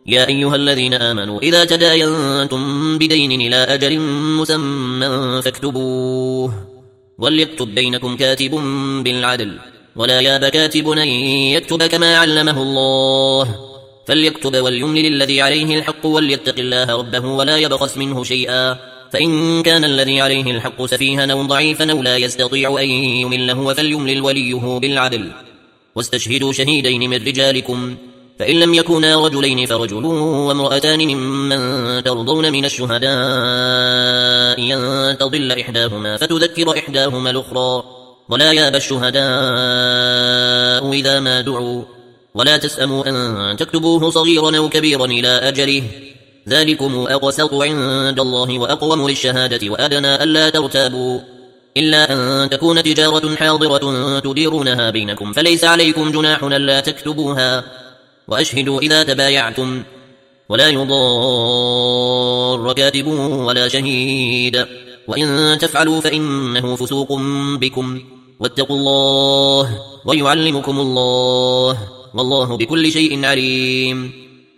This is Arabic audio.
يا أيها الذين آمنوا إذا تداينتم بدين إلى أجل مسمى فاكتبوه وليكتب بينكم كاتب بالعدل ولا ياب كاتب أن يكتب كما علمه الله فليكتب وليملل الذي عليه الحق وليتق الله ربه ولا يبخس منه شيئا فإن كان الذي عليه الحق سفيها أو ضعيفا أو لا يستطيع أن يمله فليملل وليه بالعدل واستشهدوا شهيدين من رجالكم فإن لم يكونا رجلين فرجل وامرأتان ممن ترضون من الشهداء أن تضل إحداهما فتذكر إحداهما الأخرى ولا ياب الشهداء إذا ما دعوا ولا تسأموا أن تكتبوه صغيرا أو كبيرا إلى أجله ذلكم أقسط عند الله وأقوم للشهادة وأدنى ألا ترتابوا إلا أن تكون تجارة حاضرة تديرونها بينكم فليس عليكم جناح ألا تكتبوها وأشهدوا إذا تبايعتم ولا يضار كاتب ولا شهيد وإن تفعلوا فإنه فسوق بكم واتقوا الله ويعلمكم الله والله بكل شيء عليم.